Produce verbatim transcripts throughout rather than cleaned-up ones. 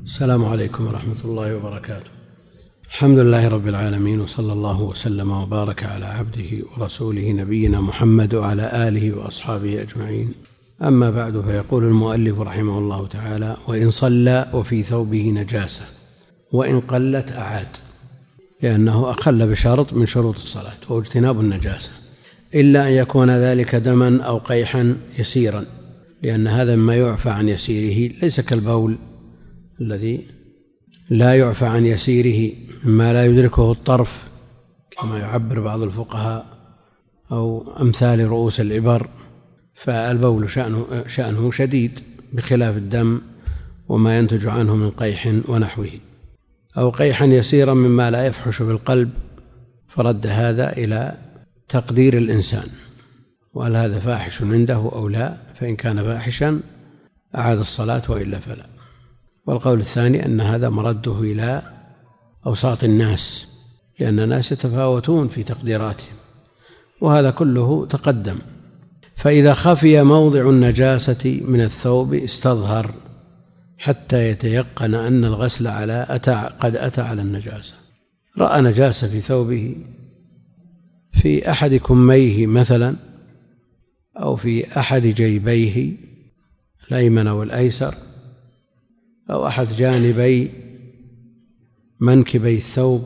السلام عليكم ورحمة الله وبركاته. الحمد لله رب العالمين، وصلى الله وسلم وبارك على عبده ورسوله نبينا محمد وعلى آله وأصحابه أجمعين. أما بعد، فيقول المؤلف رحمه الله تعالى: وإن صلى وفي ثوبه نجاسة وإن قلت أعاد، لأنه أقل بشرط من شروط الصلاة وهو اجتناب النجاسة، إلا أن يكون ذلك دما أو قيحا يسيرا، لأن هذا مما يعفى عن يسيره، ليس كالبول الذي لا يعفى عن يسيره مما لا يدركه الطرف كما يعبر بعض الفقهاء، أو أمثال رؤوس الإبر. فالبول شأنه, شأنه شديد بخلاف الدم وما ينتج عنه من قيح ونحوه، أو قيحا يسيرا مما لا يفحش بالقلب، فرد هذا إلى تقدير الإنسان، وهل هذا فاحش عنده أو لا، فإن كان فاحشا أعاد الصلاة وإلا فلا. والقول الثاني أن هذا مرده إلى أوساط الناس، لأن الناس يتفاوتون في تقديراتهم، وهذا كله تقدم. فإذا خفي موضع النجاسة من الثوب استظهر حتى يتيقن أن الغسل على أتى قد أتى على النجاسة. رأى نجاسة في ثوبه، في أحد كميه مثلا، أو في أحد جيبيه الأيمن والأيسر، أو أحد جانبي منكبي الثوب،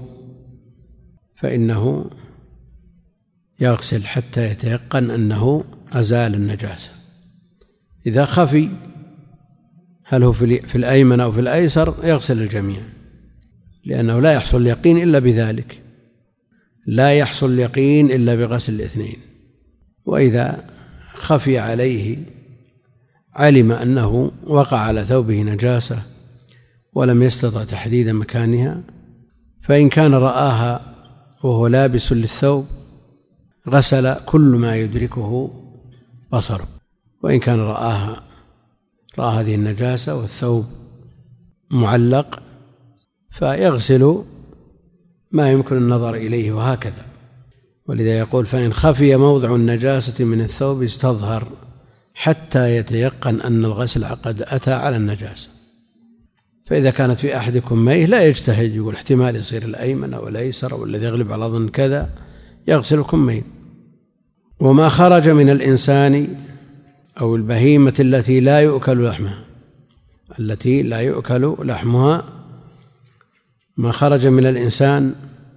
فإنه يغسل حتى يتيقن أنه أزال النجاسة. إذا خفي هل هو في الأيمن أو في الأيسر يغسل الجميع، لأنه لا يحصل اليقين إلا بذلك، لا يحصل اليقين إلا بغسل الاثنين. وإذا خفي عليه علم أنه وقع على ثوبه نجاسة ولم يستطع تحديد مكانها، فإن كان رآها وهو لابس للثوب غسل كل ما يدركه بصره، وإن كان رآها رأى هذه النجاسة والثوب معلق فيغسل ما يمكن النظر إليه، وهكذا. ولذا يقول: فإن خفي موضع النجاسة من الثوب استظهر حتى يتيقن أن الغسل قد أتى على النجاسة. فإذا كانت في أحد كميه لا يجتهد، يقول احتمال يصير الأيمن أو الأيسر أو الذي يغلب على ظن كذا، يغسل الكمين. وما خرج من الإنسان أو البهيمة التي لا يؤكل لحمها التي لا يؤكل لحمها ما خرج من الإنسان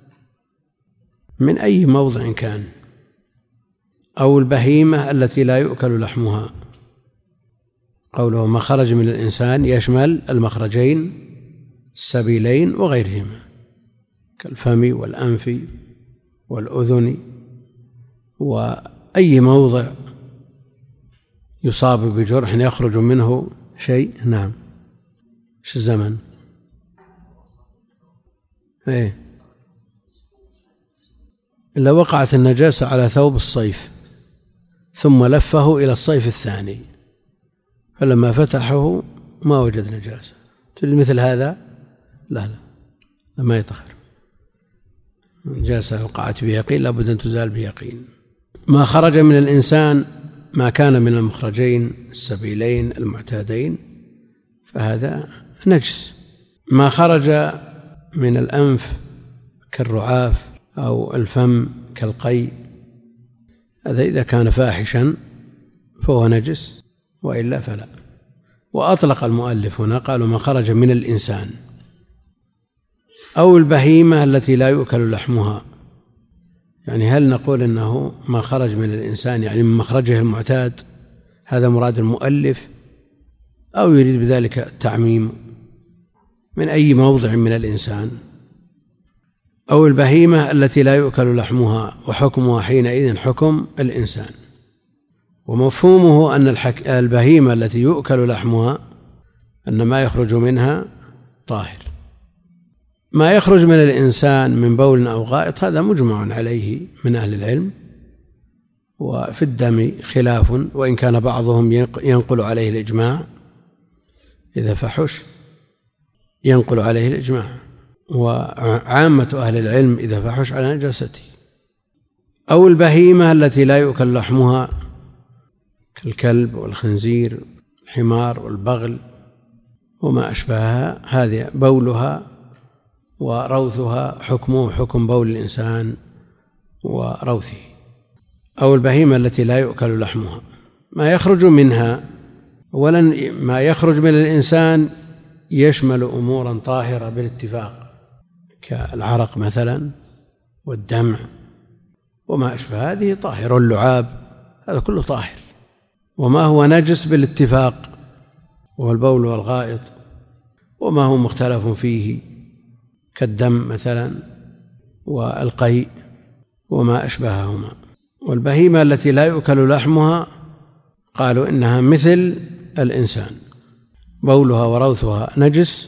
من أي موضع كان، أو البهيمة التي لا يؤكل لحمها. قوله ما خرج من الإنسان يشمل المخرجين السبيلين وغيرهما، كالفم والأنف والأذن، وأي موضع يصاب بجرح يخرج منه شيء. نعم. ايش الزمن؟ ايه، إلا وقعت النجاسة على ثوب الصيف ثم لفه إلى الصيف الثاني، فلما فتحه ما وجد نجاسة، مثل هذا لا لا ما يطهر. نجاسة وقعت بيقين لابد أن تزال بيقين. ما خرج من الإنسان ما كان من المخرجين السبيلين المعتادين فهذا نجس. ما خرج من الأنف كالرعاف أو الفم كالقي، هذا إذا كان فاحشا فهو نجس، وإلا فلا. وأطلق المؤلف هنا قالوا ما خرج من الإنسان أو البهيمة التي لا يؤكل لحمها. يعني هل نقول أنه ما خرج من الإنسان يعني من مخرجه المعتاد، هذا مراد المؤلف، أو يريد بذلك التعميم من أي موضع من الإنسان؟ أو البهيمة التي لا يؤكل لحمها، وحكمها حينئذ حكم الإنسان. ومفهومه أن البهيمة التي يؤكل لحمها أن ما يخرج منها طاهر. ما يخرج من الإنسان من بول أو غائط هذا مجمع عليه من أهل العلم، وفي الدم خلاف، وإن كان بعضهم ينقل عليه الإجماع، إذا فحش ينقل عليه الإجماع، وعامة أهل العلم إذا فحش على نجاسته. أو البهيمة التي لا يؤكل لحمها كالكلب والخنزير والحمار والبغل وما أشبهها، هذه بولها وروثها حكمه حكم بول الإنسان وروثه. أو البهيمة التي لا يؤكل لحمها، ما يخرج منها ولن ما يخرج من الإنسان يشمل أمورا طاهرة بالاتفاق، كالعرق مثلا والدمع وما أشبه هذه طاهر، واللعاب هذا كله طاهر. وما هو نجس بالاتفاق وهو البول والغائط، وما هو مختلف فيه كالدم مثلا والقيء وما أشبههما. والبهيمة التي لا يؤكل لحمها قالوا إنها مثل الإنسان، بولها وروثها نجس،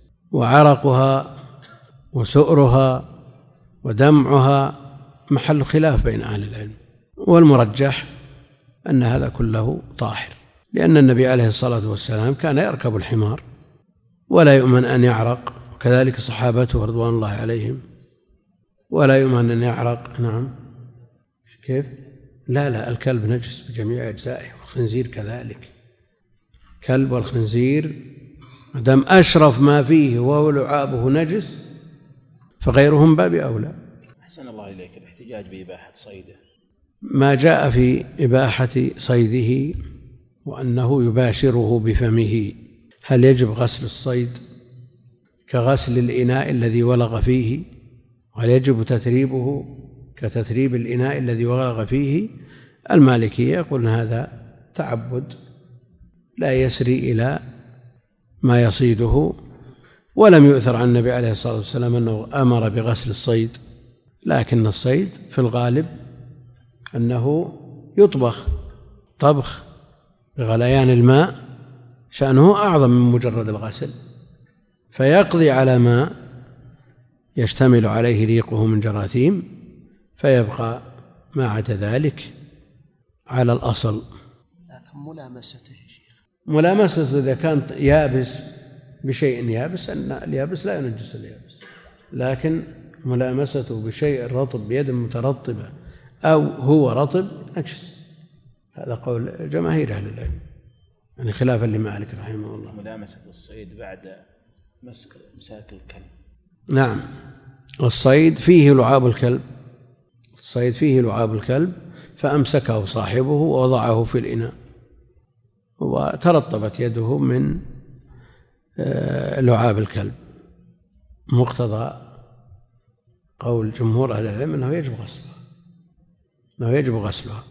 وعرقها وسؤرها ودمعها محل خلاف بين أهل العلم، والمرجح أن هذا كله طاهر، لأن النبي عليه الصلاة والسلام كان يركب الحمار ولا يؤمن أن يعرق، وكذلك صحابته رضوان الله عليهم ولا يؤمن أن يعرق. نعم كيف؟ لا لا الكلب نجس بجميع أجزائه، والخنزير كذلك. كلب والخنزير مدام أشرف ما فيه وهو لعابه نجس فغيرهم باب أولى. أحسن الله إليك. الاحتجاج بإباحة صيده، ما جاء في إباحة صيده وأنه يباشره بفمه، هل يجب غسل الصيد كغسل الإناء الذي ولغ فيه؟ وهل يجب تتريبه كتتريب الإناء الذي ولغ فيه؟ المالكية يقولون هذا تعبد لا يسري إلى ما يصيده، ولم يؤثر عن النبي عليه الصلاة والسلام أنه أمر بغسل الصيد، لكن الصيد في الغالب أنه يطبخ طبخ بغليان الماء شأنه أعظم من مجرد الغسل، فيقضي على ما يشتمل عليه ريقه من جراثيم، فيبقى ما عدا ذلك على الأصل. لكن ملامسته يا شيخ، ملامسته إذا كان يابس بشيء يابس، أن اليابس لا ينجس اليابس، لكن ملامسته بشيء رطب بيد مترطبة أو هو رطب نجس، هذا قول جماهير أهل العلم، يعني خلافا لمالك رحمه الله. ملامسة الصيد بعد مسك مساك الكلب. نعم، والصيد فيه لعاب الكلب، الصيد فيه لعاب الكلب، فأمسكه صاحبه ووضعه في الإناء وترطبت يده من لعاب الكلب، مقتضى قول جمهور أهل العلم أنه يجب غسلها، أنه يجب غسلها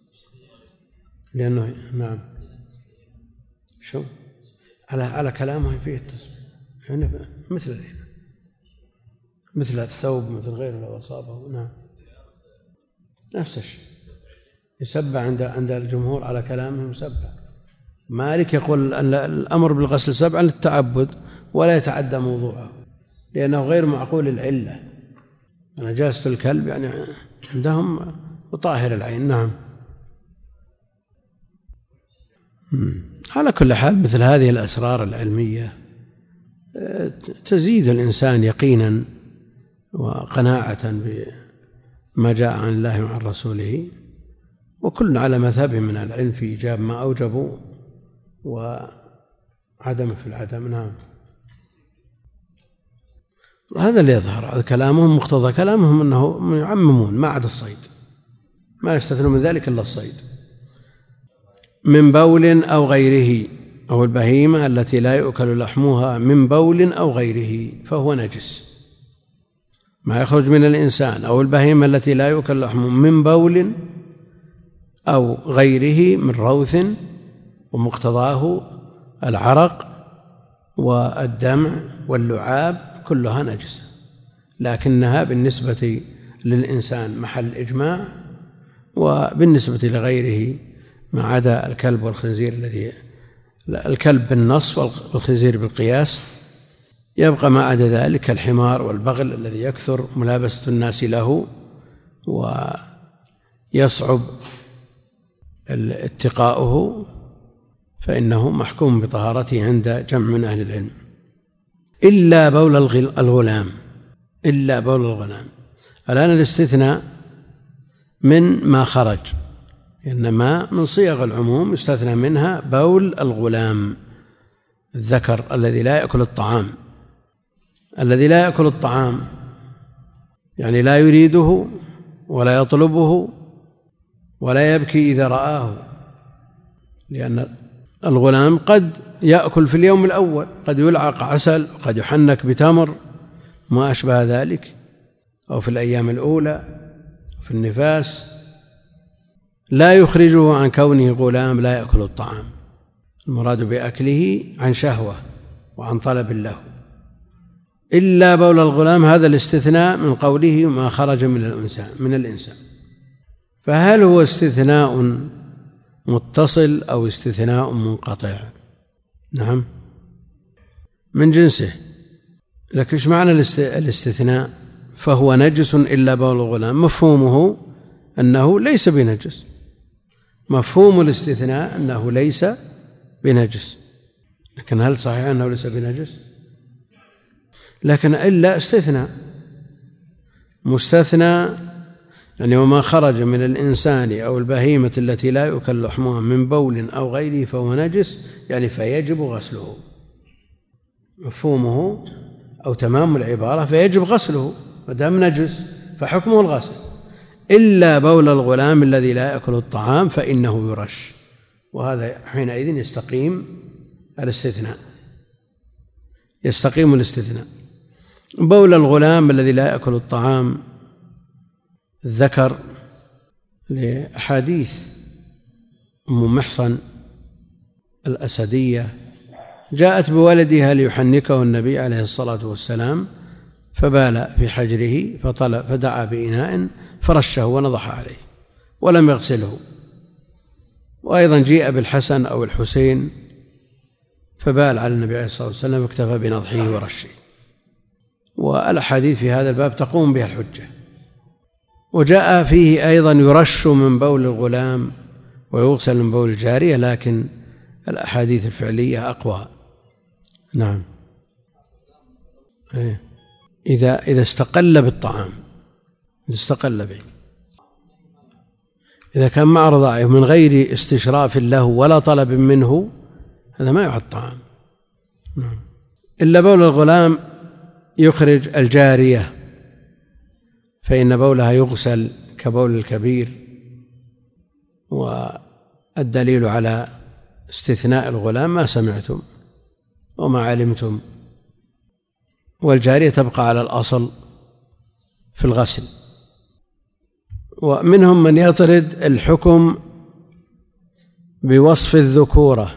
لأنه نعم شو على على كلامه فيه التسمية، يعني مثل الإناء مثل الثوب مثل غيره لو أصابه. نعم نفس الشيء يسبع عند عند الجمهور على كلامهم يسبع. مالك يقول أن الأمر بالغسل سبعا للتعبد ولا يتعدى موضوعه، لأنه غير معقول العلة، نجاسة الكلب يعني عندهم وطاهر العين. نعم على كل حال مثل هذه الأسرار العلمية تزيد الإنسان يقينا وقناعة بما جاء عن الله وعن رسوله، وكل على مذهب من العلم في إيجاب ما أوجبوا وعدم في العدم. نعم هذا اللي يظهر كلامهم، مقتضى كلامهم أنه يعممون ما عدا الصيد، ما يستثنون من ذلك إلا الصيد من بول أو غيره، أو البهيمة التي لا يؤكل لحمها من بول أو غيره فهو نجس. ما يخرج من الإنسان أو البهيمة التي لا يؤكل لحمه من بول أو غيره من روث ومقتضاه العرق والدمع واللعاب كلها نجسة، لكنها بالنسبة للإنسان محل إجماع، وبالنسبة لغيره ما عدا الكلب والخنزير الذي الكلب بالنص والخنزير بالقياس يبقى ما عدا ذلك الحمار والبغل الذي يكثر ملابسة الناس له ويصعب اتقاؤه، فإنه محكوم بطهارته عند جمع من أهل العلم، إلا بول الغلام، إلا بول الغلام. الآن الاستثناء من ما خرج، إنما من صيغ العموم يستثنى منها بول الغلام، الذكر الذي لا يأكل الطعام. الذي لا يأكل الطعام يعني لا يريده ولا يطلبه ولا يبكي إذا رآه، لأن الغلام قد يأكل في اليوم الأول، قد يلعق عسل، قد يحنك بتمر ما أشبه ذلك، أو في الأيام الأولى في النفاس، لا يخرجه عن كونه غلام لا يأكل الطعام. المراد بأكله عن شهوة وعن طلب له، إلا بول الغلام، هذا الاستثناء من قوله ما خرج من الإنسان من الإنسان. فهل هو استثناء متصل أو استثناء منقطع؟ نعم، من جنسه. لكن ايش معنى الاستثناء؟ فهو نجس إلا بول الغلام، مفهومه أنه ليس بنجس، مفهوم الاستثناء أنه ليس بنجس. لكن هل صحيح أنه ليس بنجس؟ لكن إلا استثناء مستثنى، يعني وما خرج من الإنسان أو البهيمة التي لا يؤكل لحمها من بول أو غيره فهو نجس، يعني فيجب غسله. مفهومه أو تمام العبارة فيجب غسله، ما دام نجس فحكمه الغسل، إلا بول الغلام الذي لا يأكل الطعام فإنه يرش، وهذا حينئذ يستقيم الاستثناء، يستقيم الاستثناء. بول الغلام الذي لا يأكل الطعام الذكر لأحاديث أم محصن الأسدية جاءت بولدها ليحنكه النبي عليه الصلاة والسلام، فبال في حجره فطلب فدعا بإناء فرشه ونضح عليه ولم يغسله. وأيضا جيء بالحسن أو الحسين فبال على النبي عليه الصلاة والسلام واكتفى بنضحه ورشه. والأحاديث في هذا الباب تقوم بها الحجة. وجاء فيه أيضا يرش من بول الغلام ويغسل من بول الجارية، لكن الأحاديث الفعلية أقوى. نعم، إذا إذا استقل بالطعام، إذا استقل به، إذا كان مع رضاعه من غير استشراف له ولا طلب منه، هذا ما يعد طعام. نعم. إلا بول الغلام يخرج الجارية، فإن بولها يغسل كبول الكبير، والدليل على استثناء الغلام ما سمعتم وما علمتم، والجارية تبقى على الأصل في الغسل. ومنهم من يطرد الحكم بوصف الذكورة،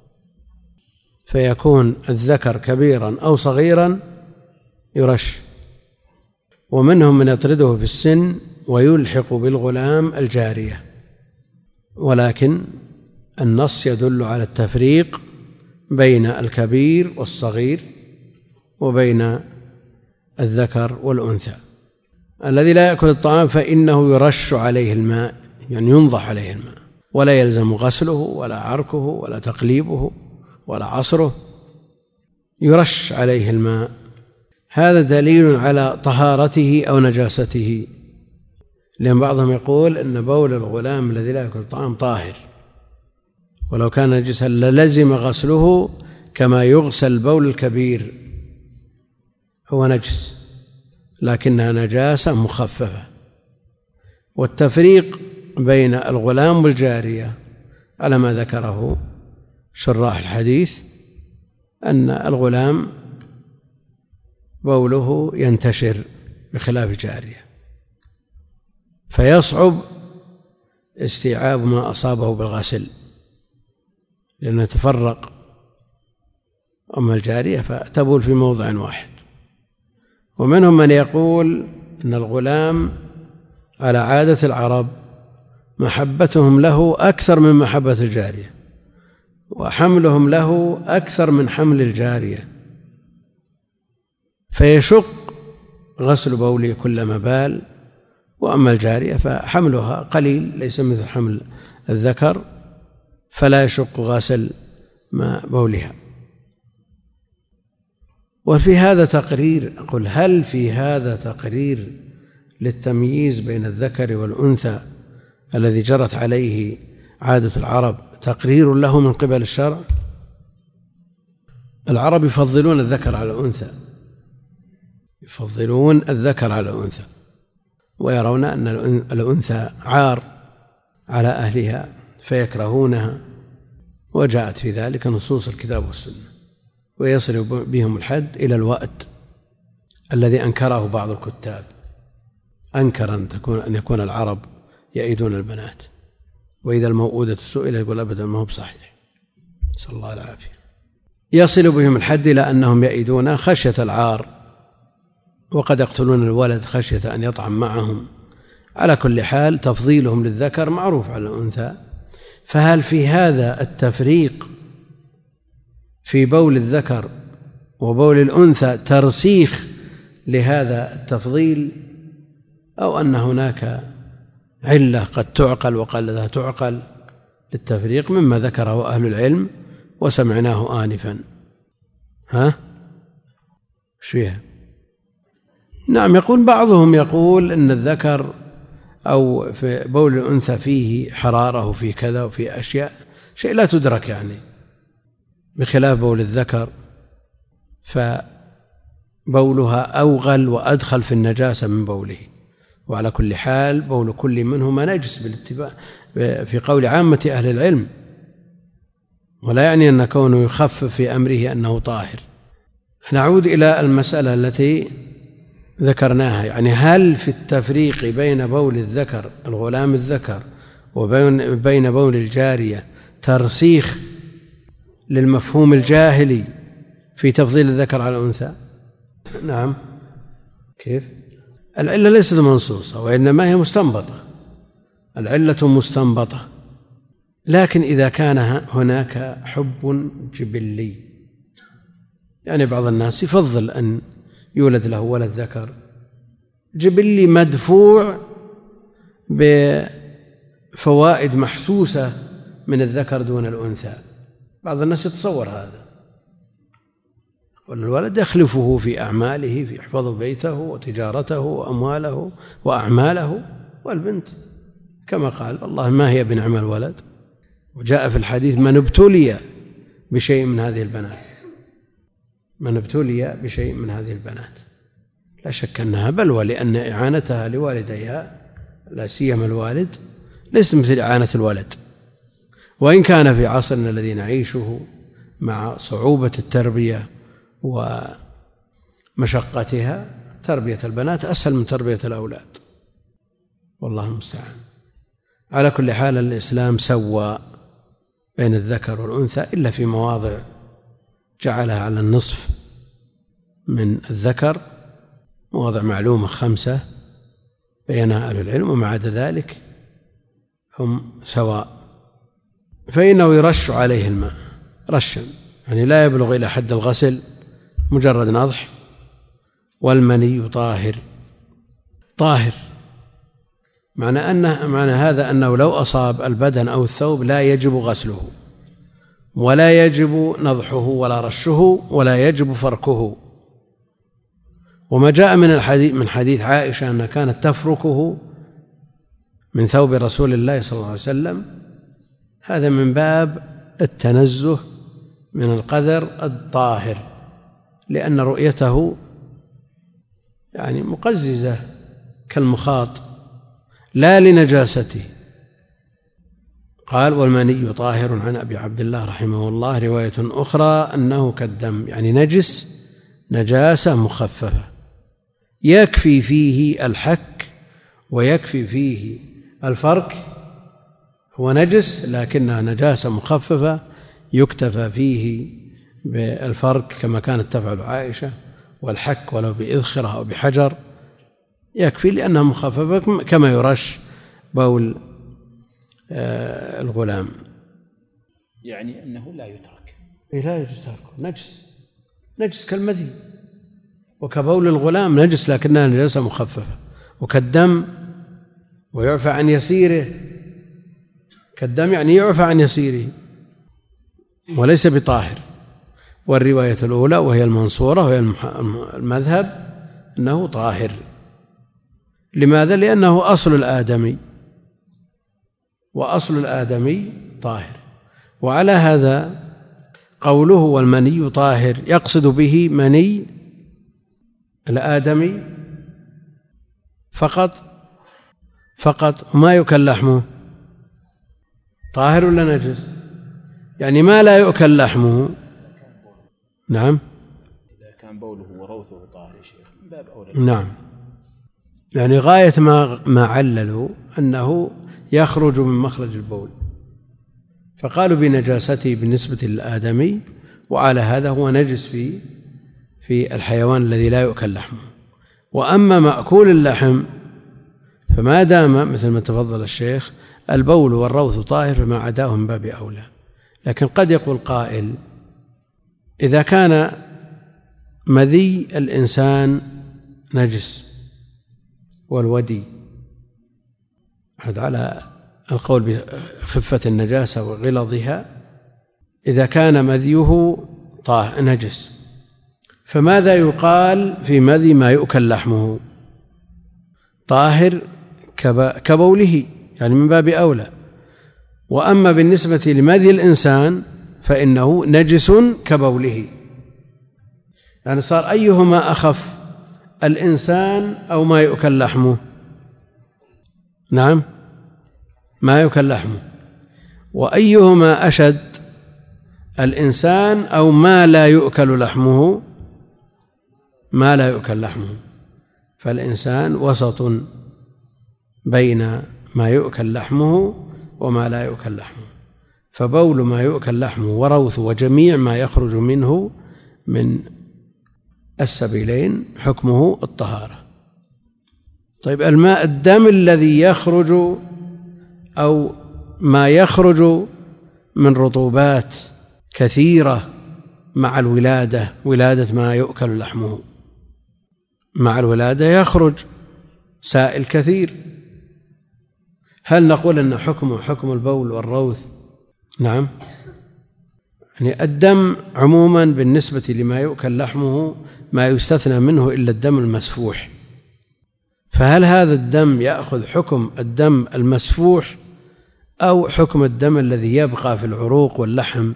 فيكون الذكر كبيرا أو صغيرا يرش، ومنهم من يطرده في السن ويلحق بالغلام الجارية. ولكن النص يدل على التفريق بين الكبير والصغير وبين الذكر والأنثى. الذي لا يأكل الطعام فإنه يرش عليه الماء، يعني ينضح عليه الماء، ولا يلزم غسله ولا عركه ولا تقليبه ولا عصره، يرش عليه الماء. هذا دليل على طهارته أو نجاسته، لأن بعضهم يقول أن بول الغلام الذي لا يأكل الطعام طاهر، ولو كان نجسا للزم غسله كما يغسل بول الكبير، هو نجس لكنها نجاسة مخففة. والتفريق بين الغلام والجارية على ما ذكره شراح الحديث أن الغلام بوله ينتشر بخلاف الجارية، فيصعب استيعاب ما أصابه بالغسل لأنه تفرق. أما الجارية فتبول في موضع واحد. ومنهم من يقول أن الغلام على عادة العرب محبتهم له أكثر من محبة الجارية، وحملهم له أكثر من حمل الجارية، فيشق غسل بوله كلما بال. وأما الجارية فحملها قليل ليس مثل حمل الذكر، فلا يشق غسل ما بولها. وفي هذا تقرير، أقول هل في هذا تقرير للتمييز بين الذكر والأنثى الذي جرت عليه عادة العرب، تقرير له من قبل الشرع؟ العرب يفضلون الذكر على الأنثى، يفضلون الذكر على الأنثى، ويرون أن الأنثى عار على أهلها فيكرهونها، وجاءت في ذلك نصوص الكتاب والسنة، ويصل بهم الحد إلى الوأد الذي أنكره بعض الكتاب، أنكر أن تكون أن يكون العرب يئدون البنات، وإذا الموؤودة سئل يقول أبدا ما هو بصحيح، نسأل الله العافية. يصل بهم الحد إلى أنهم يئدون خشية العار، وقد يقتلون الولد خشية أن يطعم معهم. على كل حال تفضيلهم للذكر معروف على الأنثى. فهل في هذا التفريق في بول الذكر وبول الأنثى ترسيخ لهذا التفضيل، أو أن هناك علة قد تعقل وقد لا تعقل للتفريق مما ذكره أهل العلم وسمعناه آنفا؟ ها؟ شو فيها؟ نعم، يقول بعضهم يقول أن الذكر أو في بول الأنثى فيه حرارة وفي كذا وفي أشياء شيء لا تدرك يعني، بخلاف بول الذكر فبولها أوغل وأدخل في النجاسة من بوله. وعلى كل حال بول كل منهما نجس بالاتباع في قول عامة أهل العلم، ولا يعني أن كونه يخفف في أمره أنه طاهر. نعود إلى المسألة التي ذكرناها، يعني هل في التفريق بين بول الذكر الغلام الذكر وبين بول الجارية ترسيخ للمفهوم الجاهلي في تفضيل الذكر على الأنثى؟ نعم. كيف؟ العلة ليست منصوصة وإنما هي مستنبطة، العلة مستنبطة، لكن إذا كان هناك حب جبلي، يعني بعض الناس يفضل أن يولد له ولد ذكر جبلي مدفوع بفوائد محسوسة من الذكر دون الأنثى، بعض الناس يتصور هذا، والولد يخلفه في أعماله، في يحفظ بيته وتجارته وأمواله وأعماله، والبنت كما قال الله ما هي بنعم الولد. وجاء في الحديث من ابتلي بشيء من هذه البنات، من ابتلي بشيء من هذه البنات، لا شك أنها بلوى، لأن إعانتها لوالديها لا سيما الوالد ليس مثل إعانة الولد. وإن كان في عصرنا الذي نعيشه مع صعوبة التربية ومشقتها تربية البنات أسهل من تربية الأولاد، والله المستعان. على كل حال الإسلام سوى بين الذكر والأنثى إلا في مواضع جعلها على النصف من الذكر، مواضع معلومة خمسة بينها أهل العلم، ومع ذلك هم سواء. فإنه يرش عليه الماء رشا، يعني لا يبلغ إلى حد الغسل، مجرد نضح. والمني طاهر، طاهر معنى أنه معنى هذا أنه لو أصاب البدن أو الثوب لا يجب غسله، ولا يجب نضحه ولا رشه، ولا يجب فركه. وما جاء من الحديث من حديث عائشة أنها كانت تفركه من ثوب رسول الله صلى الله عليه وسلم، هذا من باب التنزه من القذر الطاهر، لأن رؤيته يعني مقززة كالمخاط لا لنجاسته. قال والمني طاهر عن أبي عبد الله رحمه الله رواية أخرى أنه كالدم، يعني نجس نجاسة مخففة، يكفي فيه الحك ويكفي فيه الفرك، هو نجس لكنها نجاسة مخففة يكتفى فيه بالفرك كما كانت تفعل عائشة، والحك ولو بإذخرة أو بحجر يكفي لأنها مخففة كما يرش بول الغلام. يعني أنه لا يترك، لا يجوز تركه، نجس نجس كالمذي، وكبول الغلام نجس لكنها نجاسة مخففة، وكالدم ويعفى عن يسيره، كالدم يعني يعفى عن يسيره وليس بطاهر. والرواية الأولى وهي المنصورة وهي المذهب أنه طاهر. لماذا؟ لأنه أصل الآدمي، وأصل الآدمي طاهر. وعلى هذا قوله والمني طاهر يقصد به مني الآدمي فقط فقط ما يؤكل لحمه طاهر ولا نجس؟ يعني ما لا يؤكل لحمه. نعم إذا كان بوله وروثه طاهر يا شيخ من باب أولى. نعم يعني غاية ما ما عللوا أنه يخرج من مخرج البول، فقالوا بنجاسته بالنسبة للآدمي، وعلى هذا هو نجس في في الحيوان الذي لا يؤكل لحمه. وأما مأكول اللحم فما دام مثل ما تفضل الشيخ البول والروث طاهر فما عداه من باب أولى. لكن قد يقول قائل إذا كان مذي الإنسان نجس والودي، هذا على القول بخفة النجاسة وغلظها، إذا كان مذيه طاهر نجس فماذا يقال في مذي ما يؤكل لحمه؟ طاهر كبوله، يعني من باب أولى. وأما بالنسبة لمذي الإنسان فإنه نجس كبوله، يعني صار أيهما أخف، الإنسان أو ما يؤكل لحمه؟ نعم ما يؤكل لحمه. وأيهما أشد، الإنسان أو ما لا يؤكل لحمه؟ ما لا يؤكل لحمه. فالإنسان وسط بين ما يؤكل لحمه وما لا يؤكل لحمه، فبول ما يؤكل لحمه وروث وجميع ما يخرج منه من السبيلين حكمه الطهارة. طيب الماء الدم الذي يخرج أو ما يخرج من رطوبات كثيرة مع الولادة، ولادة ما يؤكل لحمه، مع الولادة يخرج سائل كثير، هل نقول أن حكمه حكم البول والروث؟ نعم يعني الدم عموما بالنسبة لما يؤكل لحمه ما يستثنى منه إلا الدم المسفوح، فهل هذا الدم يأخذ حكم الدم المسفوح أو حكم الدم الذي يبقى في العروق واللحم؟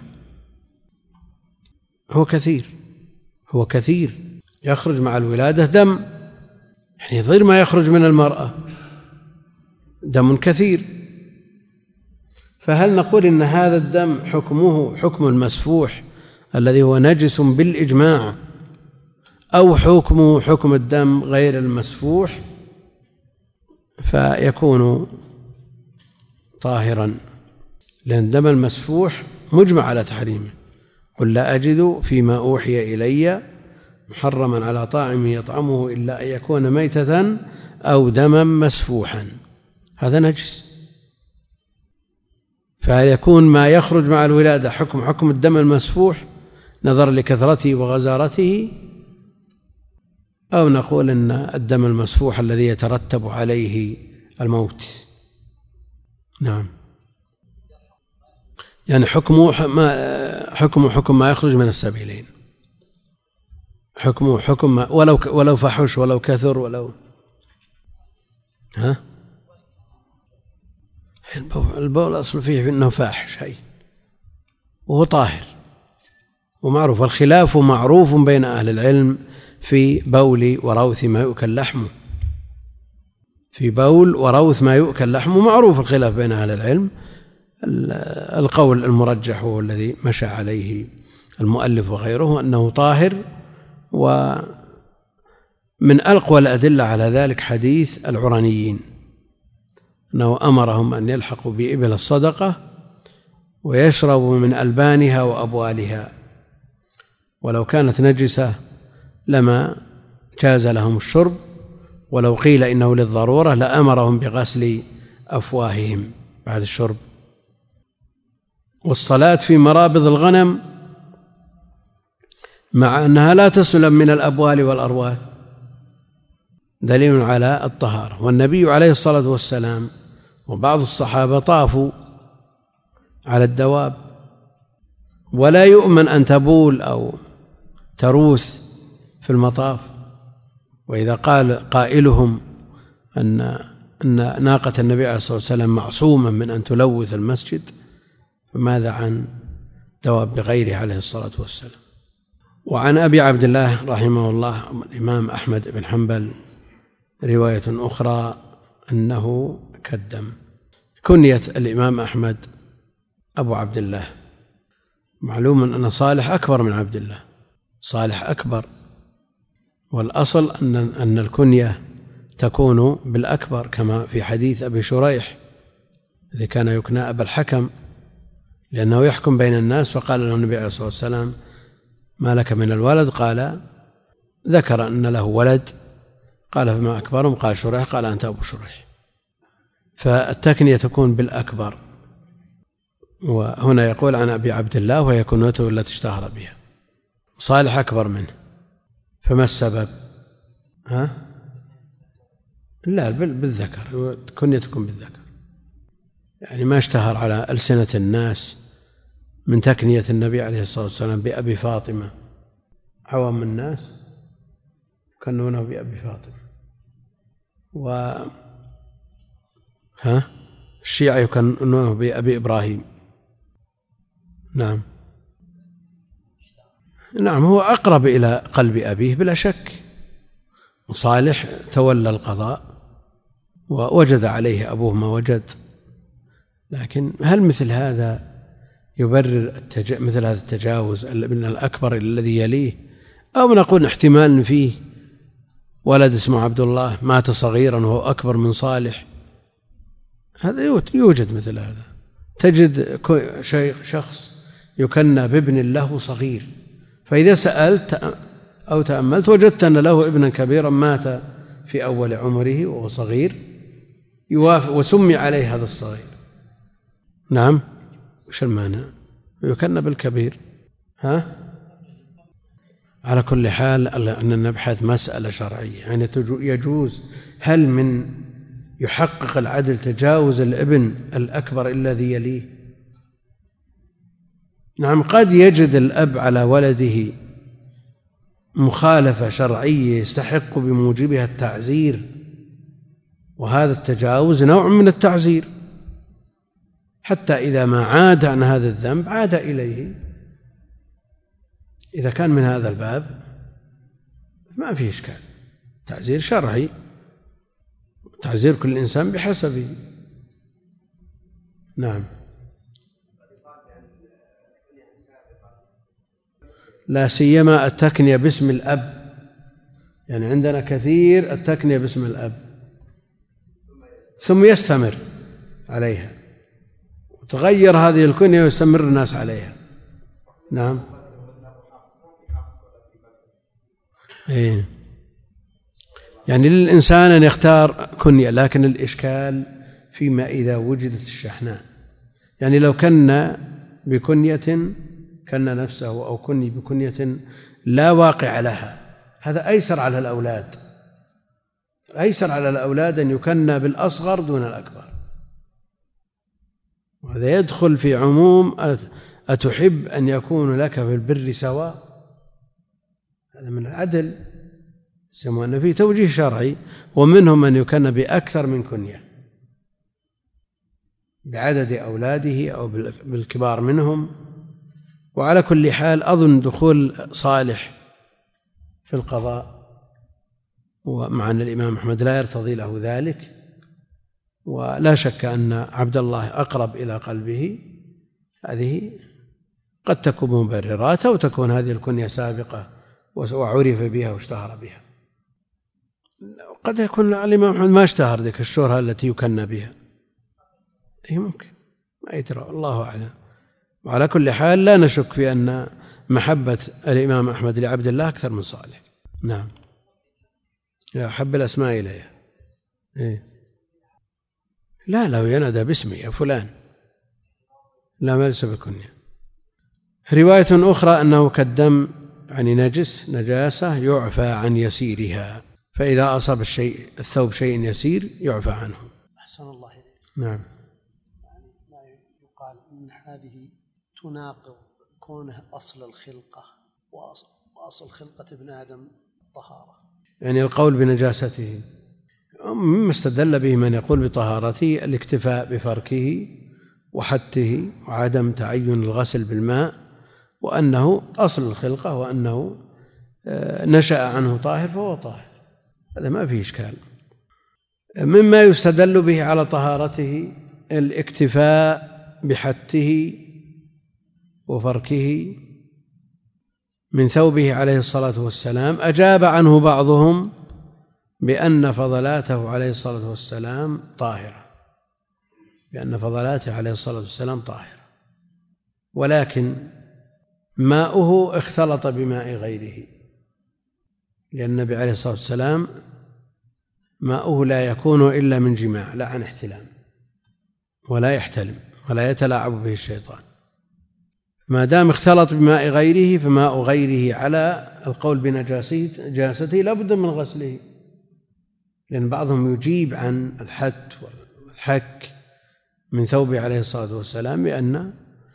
هو كثير هو كثير يخرج مع الولادة دم، يعني غير ما يخرج من المرأة دم كثير، فهل نقول إن هذا الدم حكمه حكم المسفوح الذي هو نجس بالإجماع أو حكمه حكم الدم غير المسفوح فيكون طاهرا؟ لأن الدم المسفوح مجمع على تحريمه، قل لا أجد فيما أوحي إلي محرما على طاعم يطعمه إلا أن يكون ميتة أو دما مسفوحا، هذا نجس. فهل يكون ما يخرج مع الولادة حكم حكم الدم المسفوح نظرا لكثرته وغزارته، أو نقول أن الدم المسفوح الذي يترتب عليه الموت؟ نعم يعني حكمه حكم حكم ما يخرج من السبيلين، حكمه حكم ما ولو ولو فحش ولو كثر ولو ها البول أصل فيه أنه فاحش هي وهو طاهر ومعروف. الخلاف معروف بين أهل العلم في بول وروث ما يؤكل لحمه، في بول وروث ما يؤكل لحمه معروف الخلاف بين أهل العلم. القول المرجح هو الذي مشى عليه المؤلف وغيره أنه طاهر، ومن أقوى الأدلة على ذلك حديث العرنيين أنه أمرهم أن يلحقوا بإبل الصدقة ويشربوا من ألبانها وأبوالها، ولو كانت نجسة لما جاز لهم الشرب، ولو قيل إنه للضرورة لأمرهم بغسل أفواههم بعد الشرب. والصلاة في مرابض الغنم مع أنها لا تسلم من الأبوال والأرواث دليل على الطهارة. والنبي عليه الصلاة والسلام وبعض الصحابة طافوا على الدواب، ولا يؤمن أن تبول أو تروث في المطاف، وإذا قال قائلهم أن أن ناقة النبي عليه الصلاة والسلام معصومة من أن تلوث المسجد، فماذا عن دواب بغيره عليه الصلاة والسلام. وعن أبي عبد الله رحمه الله الإمام أحمد بن حنبل رواية أخرى أنه كالدم. كنية الإمام أحمد أبو عبد الله، معلوم أن صالح أكبر من عبد الله، صالح أكبر، والأصل أن أن الكنية تكون بالأكبر كما في حديث أبي شريح الذي كان يكنى أبا الحكم لأنه يحكم بين الناس، فقال له النبي عليه الصلاة والسلام ما لك من الولد؟ قال ذكر أن له ولد، قال فما أكبرهم؟ قال شريح، قال أنت أبو شريح. فالتكنية تكون بالأكبر. وهنا يقول عن أبي عبد الله وهي كنيته التي اشتهر بها. صالح أكبر منه، فما السبب؟ ها؟ لا بالذكر، كنية تكون بالذكر، يعني ما اشتهر على ألسنة الناس من تكنية النبي عليه الصلاة والسلام بأبي فاطمة. عوام الناس يكنونه بأبي فاطمة، و ها الشيعة يكنونه بأبي إبراهيم. نعم نعم هو أقرب إلى قلب أبيه بلا شك. وصالح تولى القضاء ووجد عليه أبوه ما وجد، لكن هل مثل هذا يبرر التج... مثل هذا التجاوز من الأكبر إلى الذي يليه؟ أو نقول احتمال فيه ولد اسمه عبد الله مات صغيرا وهو أكبر من صالح، هذا يوجد مثل هذا. تجد شخص يكنى بابن له صغير، فإذا سألت أو تأملت وجدت أن له ابنا كبيرا مات في أول عمره وهو صغير يوافق وسمي عليه هذا الصغير. نعم وش المعنى؟ يكنى بالكبير. ها؟ على كل حال أن نبحث مسألة شرعية، يعني يجوز هل من يحقق العدل تجاوز الابن الأكبر الذي يليه؟ نعم قد يجد الأب على ولده مخالفة شرعية يستحق بموجبها التعزير، وهذا التجاوز نوع من التعزير، حتى إذا ما عاد عن هذا الذنب عاد إليه. إذا كان من هذا الباب ما فيه إشكال، تعزير شرعي، تعزير كل إنسان بحسبه. نعم لا سيما التكنية باسم الأب، يعني عندنا كثير التكنية باسم الأب ثم يستمر عليها وتغير هذه الكنية ويستمر الناس عليها. نعم إيه. يعني للإنسان أن يختار كنية، لكن الإشكال فيما إذا وجدت الشحناء، يعني لو كنا بكنية كان نفسه أو كني بكنية لا واقع لها، هذا أيسر على الأولاد، أيسر على الأولاد أن يكنى بالأصغر دون الأكبر، وهذا يدخل في عموم أتحب أن يكون لك في البر سواء، هذا من العدل، سمعنا فيه توجيه شرعي. ومنهم من يكن بأكثر من كنية بعدد أولاده أو بالكبار منهم. وعلى كل حال أظن دخول صالح في القضاء ومع أن الإمام أحمد لا يرتضي له ذلك، ولا شك أن عبد الله أقرب إلى قلبه، هذه قد تكون مبررات أو تكون هذه الكنية سابقة وعرف بها واشتهر بها. قد يكون الإمام أحمد ما اشتهر ذلك الشهرة التي يكنى بها، أي ممكن، ما يدرى، الله أعلم. وعلى كل حال لا نشك في أن محبة الإمام أحمد لعبد الله أكثر من صالح. نعم يحب الأسماء إليه. إيه؟ لا لو ينادى باسمه يا فلان، لا ما ليس بكنية. رواية أخرى أنه كالدم، يعني نجس نجاسة يعفى عن يسيرها، فإذا أصاب الشيء الثوب شيء يسير يعفى عنه. أحسن الله إليك. نعم. يعني ما يقال إن هذه تناقض كونه أصل الخلقة وأصل, وأصل خلقة ابن آدم طهارة، يعني القول بنجاسته مما استدل به من يقول بطهارته الاكتفاء بفركه وحته وعدم تعين الغسل بالماء وأنه أصل الخلقة وأنه نشأ عنه طاهر فهو طاهر، هذا ما فيه إشكال. مما يستدل به على طهارته الاكتفاء بحته وفركه من ثوبه عليه الصلاة والسلام. أجاب عنه بعضهم بأن فضلاته عليه الصلاة والسلام طاهرة، بأن فضلاته عليه الصلاة والسلام طاهرة، ولكن ماؤه اختلط بماء غيره، لأن النبي عليه الصلاة والسلام ماؤه لا يكون إلا من جماع لا عن احتلام، ولا يحتلم ولا يتلاعب به الشيطان. ما دام اختلط بماء غيره فماء غيره على القول بنجاسته لا بد من غسله، لأن بعضهم يجيب عن الحت والحك من ثوبه عليه الصلاة والسلام بأن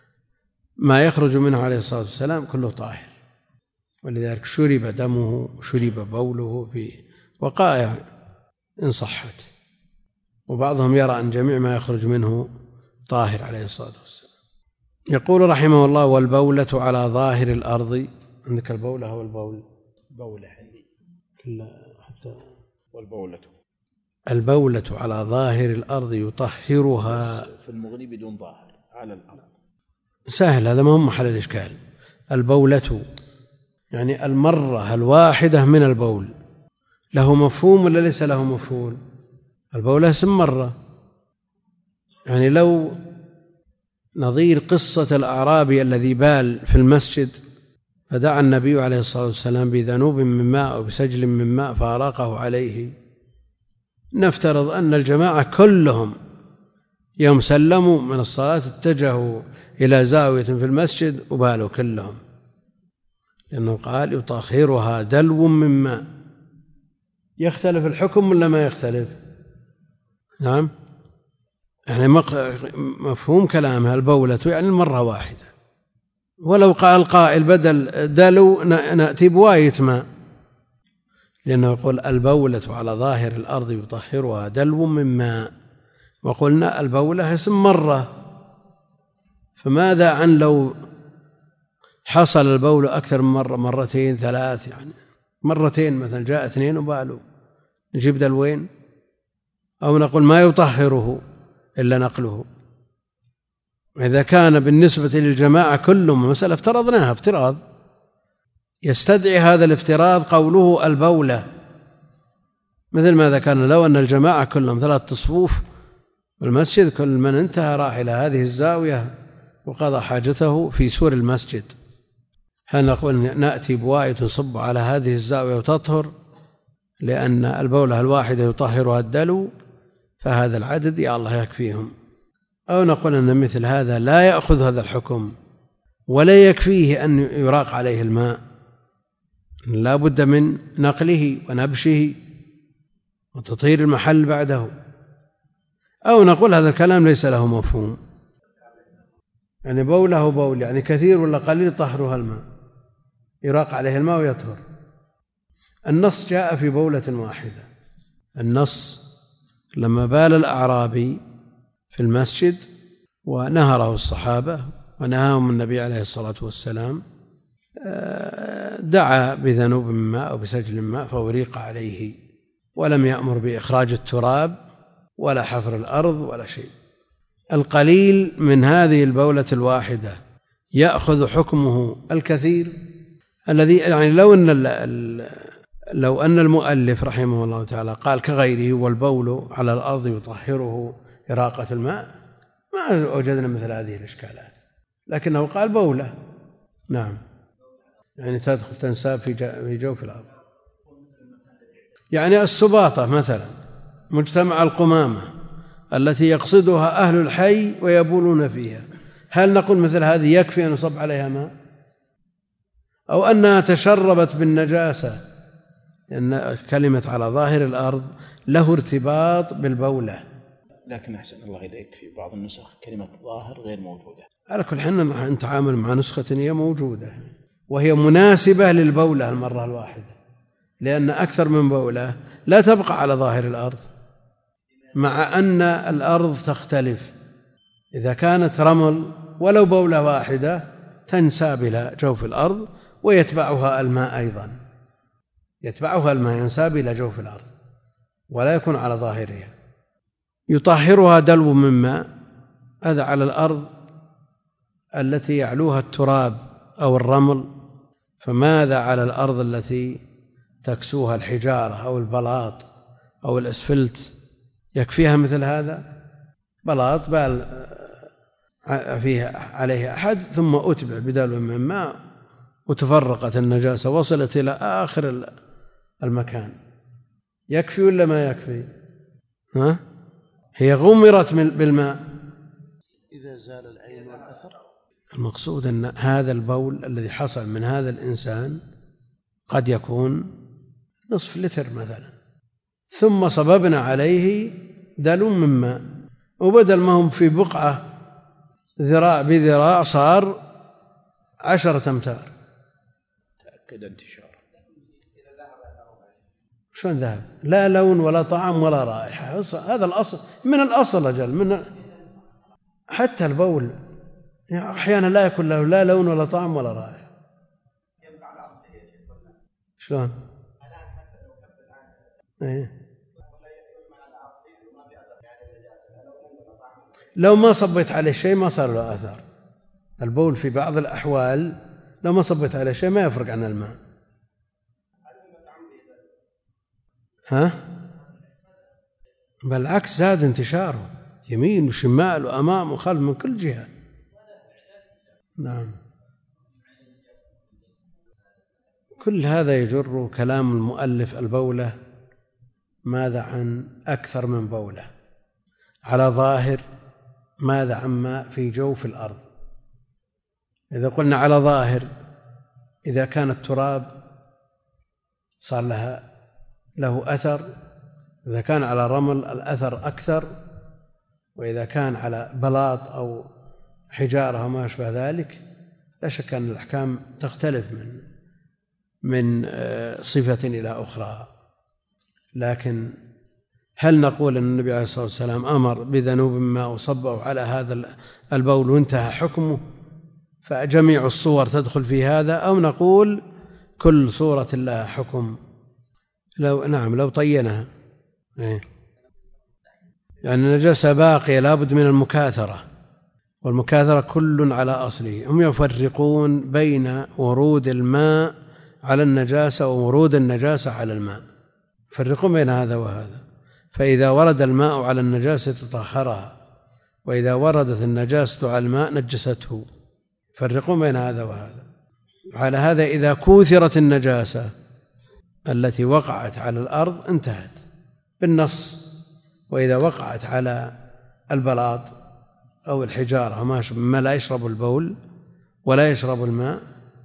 ما يخرج منه عليه الصلاة والسلام كله طاهر، ولذلك شرب دمه شرب بوله في وقائع إن صحت. وبعضهم يرى أن جميع ما يخرج منه طاهر عليه الصلاة والسلام. يقول رحمه الله: والبولة على ظاهر الأرض. عندك البولة هو البول بولة يعني كلا حتى والبولة البولة على ظاهر الأرض يطهرها. في المغني بدون ظاهر على الأرض سهل، هذا ما هو محل الإشكال. البولة يعني المرة الواحدة من البول، له مفهوم ولا ليس له مفهوم؟ البولة اسم مرة، يعني لو نظير قصة الأعرابي الذي بال في المسجد فدعا النبي عليه الصلاة والسلام بذنوب من ماء أو بسجل من ماء فأراقه عليه، نفترض أن الجماعة كلهم يوم سلموا من الصلاة اتجهوا إلى زاوية في المسجد وبالوا كلهم، لأنه قال يطهرها دلو من ماء. يختلف الحكم ولا ما يختلف؟ نعم، يعني مفهوم كلامها البولة يعني المرة واحدة، ولو قال القائل بدل دلو نأتي بواية ماء، لأنه يقول البولة على ظاهر الأرض يطهرها دلو من ماء، وقلنا البولة اسم مرة، فماذا عن لو حصل البول أكثر من مرة، مرتين ثلاث، يعني مرتين مثلا جاء اثنين وبالوا، نجيب دلوين؟ أو نقول ما يطهره إلا نقله. إذا كان بالنسبة للجماعة كلهم مسألة افترضناها افتراض يستدعي هذا الافتراض قوله البولة، مثل ما ذكرنا لو أن الجماعة كلهم ثلاث صفوف والمسجد كل من انتهى راح إلى هذه الزاوية وقضى حاجته في سور المسجد، هل نقول نأتي بواية تصب على هذه الزاوية وتطهر لأن البولة الواحدة يطهرها الدلو فهذا العدد يا الله يكفيهم؟ أو نقول أن مثل هذا لا يأخذ هذا الحكم ولا يكفيه أن يراق عليه الماء، لا بد من نقله ونبشه وتطهير المحل بعده. أو نقول هذا الكلام ليس له مفهوم، يعني بوله بول يعني كثير ولا قليل طهرها الماء، يراق عليه الماء ويطهر. النص جاء في بولة واحدة، النص لما بال الأعرابي في المسجد ونهره الصحابة ونهاهم النبي عليه الصلاة والسلام دعا بذنوب من ماء أو بسجل من ماء فأريق عليه، ولم يأمر بإخراج التراب ولا حفر الأرض ولا شيء. القليل من هذه البولة الواحدة يأخذ حكمه الكثير الذي يعني لو أن لو أن المؤلف رحمه الله تعالى قال كغيره والبول على الأرض يطهره إراقة الماء ما وجدنا مثل هذه الإشكالات، لكنه قال بولة، نعم، يعني تدخل تنساب في جوف الأرض. يعني السباطة مثلا مجتمع القمامة التي يقصدها أهل الحي ويبولون فيها، هل نقول مثل هذه يكفي أن يصب عليها ماء؟ أو أنها تشربت بالنجاسة، لأن كلمة على ظاهر الأرض له ارتباط بالبولة. لكن أحسن الله إليك في بعض النسخ كلمة ظاهر غير موجودة. على كل حين نتعامل مع نسخة هي موجودة وهي مناسبة للبولة المرة الواحدة، لأن أكثر من بولة لا تبقى على ظاهر الأرض، مع أن الأرض تختلف، إذا كانت رمل ولو بولة واحدة تنساب إلى جوف الأرض ويتبعها الماء أيضا، يتبعها الماء ينساب إلى جوف الأرض ولا يكون على ظاهرها. يطهرها دلو من ماء، هذا على الأرض التي يعلوها التراب أو الرمل، فماذا على الأرض التي تكسوها الحجارة أو البلاط أو الأسفلت؟ يكفيها مثل هذا؟ بلاط بال فيها عليه أحد ثم أتبع بدلو من ماء وتفرقت النجاسة وصلت إلى آخر المكان، يكفي ولا ما يكفي؟ ها؟ هي غمرت بالماء إذا زال العين والأثر. المقصود أن هذا البول الذي حصل من هذا الإنسان قد يكون نصف لتر مثلا، ثم صببنا عليه دلو من ماء، وبدل ما هم في بقعة ذراع بذراع صار عشرة أمتار. تأكد انتشار. شلون ذهب؟ لا لون ولا طعم ولا رائحة. هذا الأصل من الأصل أجل من حتى البول يعني أحيانا لا يكون له لا لون ولا طعم ولا رائحة. شلون؟ إيه؟ لو ما صبيت عليه شيء ما صار له أثر. البول في بعض الأحوال لو ما صبيت عليه شيء ما يفرق عن الماء. ها؟ بالعكس زاد انتشاره يمين وشمال وأمام وخلف من كل جهة. نعم. كل هذا يجر كلام المؤلف البولة ماذا عن أكثر من بولة؟ على ظاهر ماذا عما في جوف الأرض؟ إذا قلنا على ظاهر إذا كان التراب صار لها له أثر، إذا كان على رمل الأثر أكثر، وإذا كان على بلاط أو حجارة وما أشبه ذلك لا شك أن الأحكام تختلف من من صفة إلى أخرى. لكن هل نقول أن النبي عليه الصلاة والسلام أمر بذنوب ما وصبه على هذا البول وانتهى حكمه فجميع الصور تدخل في هذا، أو نقول كل صورة لها حكم؟ لو نعم لو طينها إيه؟ يعني النجاسة باقية لابد من المكاثرة، والمكاثرة كل على أصله. هم يفرقون بين ورود الماء على النجاسة وورود النجاسة على الماء، يفرقون بين هذا وهذا. فإذا ورد الماء على النجاسة تطهرها، وإذا وردت النجاسة على الماء نجسته، يفرقون بين هذا وهذا. على هذا إذا كوثرت النجاسة التي وقعت على الأرض انتهت بالنص، وإذا وقعت على البلاط أو الحجارة ما لا يشرب البول ولا يشرب الماء،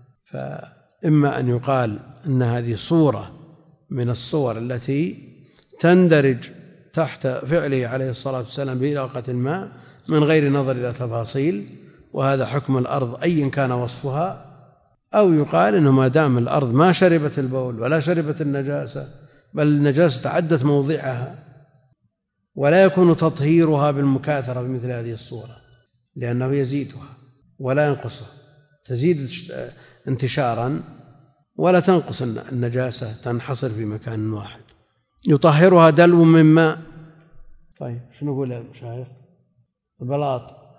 فإما أن يقال أن هذه صورة من الصور التي تندرج تحت فعله عليه الصلاة والسلام بإراقة الماء من غير نظر إلى تفاصيل، وهذا حكم الأرض أي كان وصفها، أو يقال إنه ما دام الأرض ما شربت البول ولا شربت النجاسة بل النجاسة تعدت موضعها، ولا يكون تطهيرها بالمكاثرة بمثل هذه الصورة، لأنه يزيدها ولا ينقصها، تزيد انتشارا ولا تنقص النجاسة، تنحصر في مكان واحد. يطهرها دلو من ماء. طيب شنو نقول يا مشايخ؟ البلاط.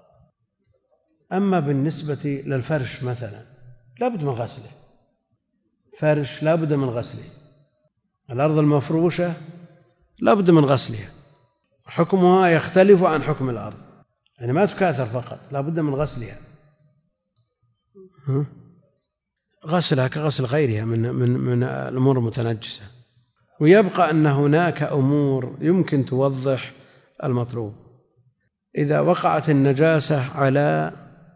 أما بالنسبة للفرش مثلا لابد من غسله، فرش لابد من غسله، الأرض المفروشة لابد من غسلها، حكمها يختلف عن حكم الأرض، يعني ما تكاثر فقط، لابد من غسلها، غسلها كغسل غيرها من من من الأمور المتنجسة. ويبقى أن هناك أمور يمكن توضح المطلوب. إذا وقعت النجاسة على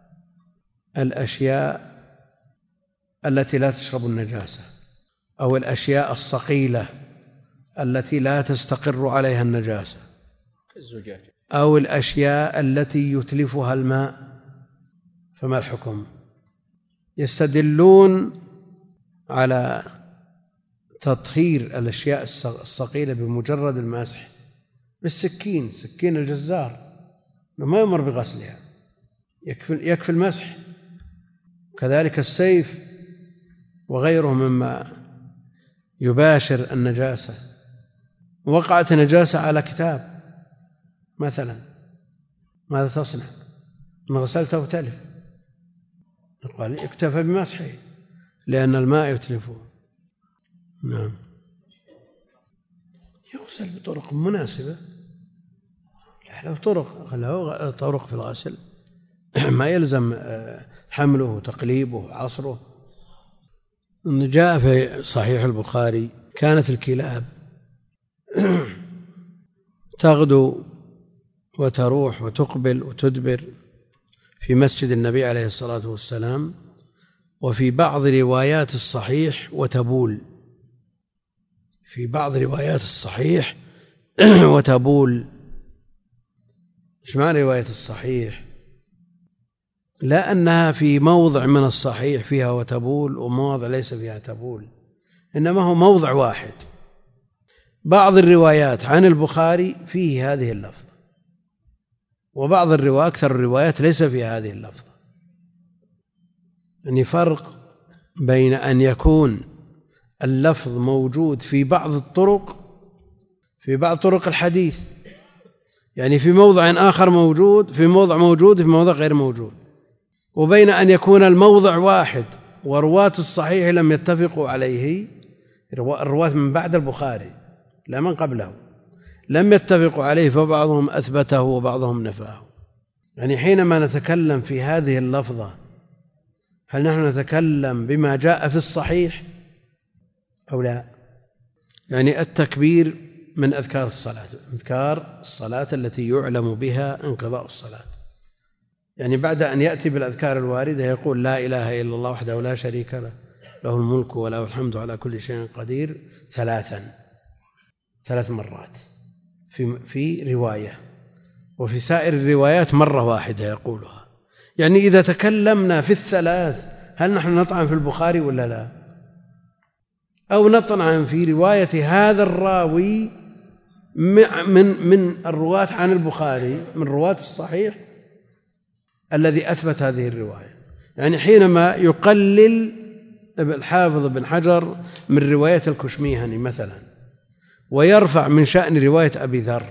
الأشياء التي لا تشرب النجاسة، أو الأشياء الصقيلة التي لا تستقر عليها النجاسة، أو الأشياء التي يتلفها الماء، فما الحكم؟ يستدلون على تطهير الأشياء الصقيلة بمجرد المسح بالسكين، سكين الجزار ما يمر بغسلها، يكفي, يكفي المسح. كذلك السيف وغيره مما يباشر النجاسة. وقعت نجاسة على كتاب مثلا، ماذا تصنع؟ إن غسلته وتلف، قال اكتفى بمسحه لأن الماء يتلفه. نعم، يغسل بطرق مناسبة، له طرق له طرق في الغسل ما يلزم حمله وتقليبه وعصره. جاء في صحيح البخاري كانت الكلاب تغدو وتروح وتقبل وتدبر في مسجد النبي عليه الصلاة والسلام، وفي بعض روايات الصحيح وتبول، في بعض روايات الصحيح وتبول. إيش معنى رواية الصحيح؟ لا أنها في موضع من الصحيح فيها وتبول ومواضع ليس فيها تبول، إنما هو موضع واحد. بعض الروايات عن البخاري فيه هذه اللفظة، وبعض الروايات أكثر الروايات ليس فيها هذه اللفظة. يعني فرق بين أن يكون اللفظ موجود في بعض الطرق، في بعض طرق الحديث، يعني في موضع آخر موجود، في موضع موجود، في موضع غير موجود، وبين أن يكون الموضع واحد ورواة الصحيح لم يتفقوا عليه، الرواة من بعد البخاري لا من قبله لم يتفقوا عليه، فبعضهم أثبته وبعضهم نفاه. يعني حينما نتكلم في هذه اللفظة هل نحن نتكلم بما جاء في الصحيح أو لا؟ يعني التكبير من أذكار الصلاة، أذكار الصلاة التي يعلم بها انقضاء الصلاة، يعني بعد أن يأتي بالأذكار الواردة يقول لا إله إلا الله وحده لا شريك له، له الملك وله الحمد على كل شيء قدير، ثلاثا ثلاث مرات في في رواية، وفي سائر الروايات مرة واحدة يقولها. يعني إذا تكلمنا في الثلاث هل نحن نطعن في البخاري ولا لا؟ أو نطعن في رواية هذا الراوي من من الرواة عن البخاري، من رواة الصحيح الذي أثبت هذه الرواية. يعني حينما يقلل الحافظ بن حجر من رواية الكشميهني مثلا ويرفع من شأن رواية أبي ذر،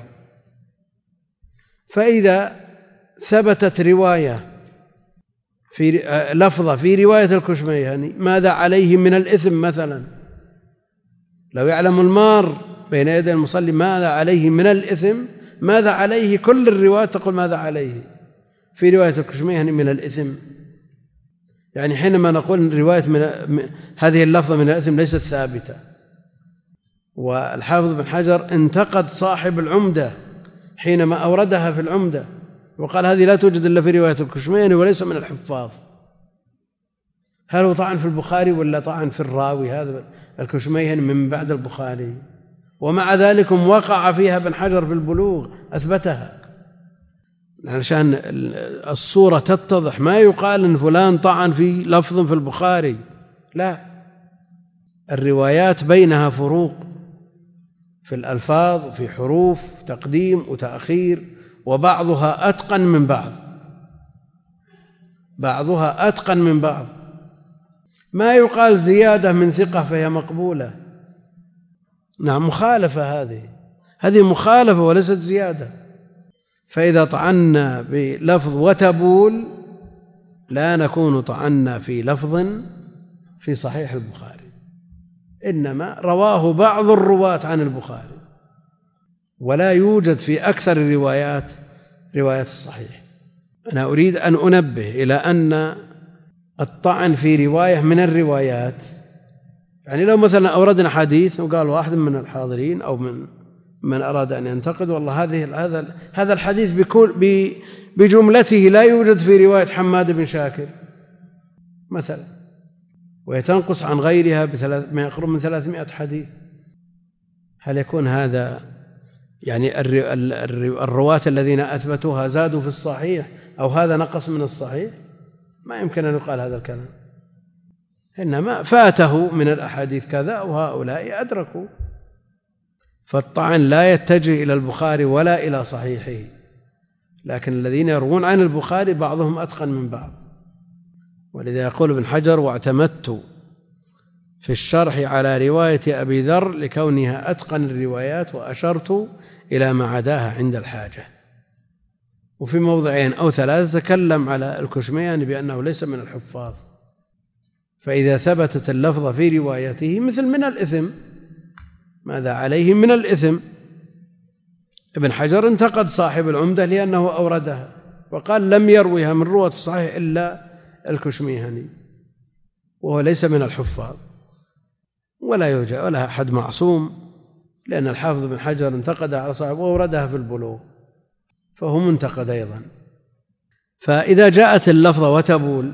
فإذا ثبتت رواية في لفظة في رواية الكشميهني ماذا عليه من الإثم مثلا؟ لو يعلم المار بين يدي المصلي ماذا عليه من الإثم، ماذا عليه كل الرواية تقول ماذا عليه في رواية الكشميهني من الإثم. يعني حينما نقول رواية من هذه اللفظة من الإثم ليست ثابتة. والحافظ بن حجر انتقد صاحب العمدة حينما أوردها في العمدة وقال هذه لا توجد إلا في رواية الكشميهني وليس من الحفاظ. هل هو طعن في البخاري ولا طعن في الراوي هذا الكشميهني من بعد البخاري؟ ومع ذلك وقع فيها ابن حجر في البلوغ أثبتها علشان الصورة تتضح. ما يقال إن فلان طعن في لفظ في البخاري، لا، الروايات بينها فروق في الألفاظ وفي حروف تقديم وتأخير، وبعضها أتقن من بعض، بعضها أتقن من بعض. ما يقال زيادة من ثقة فهي مقبولة، نعم، مخالفة، هذه هذه مخالفة وليست زيادة. فإذا طعنا بلفظ وتبول لا نكون طعنا في لفظ في صحيح البخاري، إنما رواه بعض الرواة عن البخاري، ولا يوجد في أكثر الروايات رواية الصحيح. أنا أريد أن أنبه إلى أن الطعن في رواية من الروايات، يعني لو مثلا أوردنا حديث وقال واحد من الحاضرين أو من من أراد أن ينتقد والله هذه هذا هذا الحديث بكل بجملته لا يوجد في رواية حماد بن شاكر مثلا، ويتنقص عن غيرها بثلاث ما يقرب من ثلاثمائة حديث، هل يكون هذا يعني الرواة الذين أثبتوها زادوا في الصحيح أو هذا نقص من الصحيح؟ ما يمكن أن يقال هذا الكلام، إنما فاته من الأحاديث كذا وهؤلاء أدركوا. فالطعن لا يتجه إلى البخاري ولا إلى صحيحه، لكن الذين يروون عن البخاري بعضهم أتقن من بعض. ولذا يقول ابن حجر: واعتمدت في الشرح على رواية أبي ذر لكونها أتقن الروايات، وأشرت إلى ما عداها عند الحاجة. وفي موضعين أو ثلاثة تكلم على الكشميهاني بأنه ليس من الحفاظ، فإذا ثبتت اللفظة في روايته مثل من الإثم، ماذا عليه من الإثم؟ ابن حجر انتقد صاحب العمدة لأنه أوردها وقال: لم يرويها من رواة الصحيح إلا الكشميهاني، وهو ليس من الحفاظ، ولا يوجد ولا أحد معصوم، لأن الحافظ بن حجر انتقد على صاحبه وأوردها في البلوغ، فهو منتقد أيضا. فإذا جاءت اللفظة وتبول،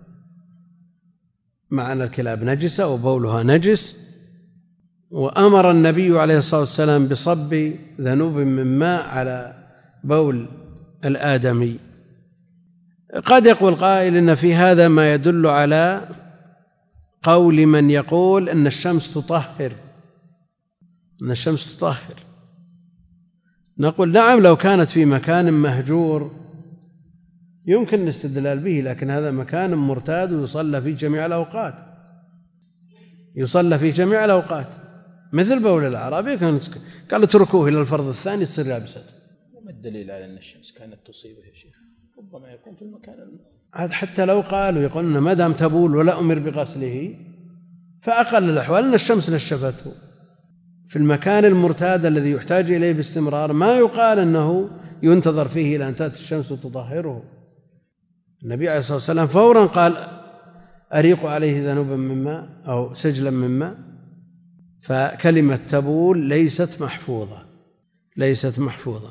مع أن الكلاب نجسة وبولها نجس، وأمر النبي عليه الصلاة والسلام بصب ذنوب من ماء على بول الآدمي، قد يقول قائل إن في هذا ما يدل على قول من يقول أن الشمس تطهر أن الشمس تطهر نقول: نعم، لو كانت في مكان مهجور يمكن الاستدلال به، لكن هذا مكان مرتاد ويصلى في جميع الأوقات يصلى في جميع الأوقات مثل بول الأعرابي، قال: اتركوه إلى الفرض الثاني تصير يابسة. وما الدليل على أن الشمس كانت تصيبه يا شيخ؟ ربما يكون في المكان هذا حتى لو قالوا يقولون ما دام تبول ولا أمر بغسله، فأقل الأحوال أن الشمس نشفته في المكان المرتاد الذي يحتاج إليه باستمرار، ما يقال أنه ينتظر فيه إلى أن تأتي الشمس تطهره. النبي عليه الصلاة والسلام فورا قال: أريق عليه ذنوبا من ماء أو سجلا من ماء. فكلمة تبول ليست محفوظة ليست محفوظة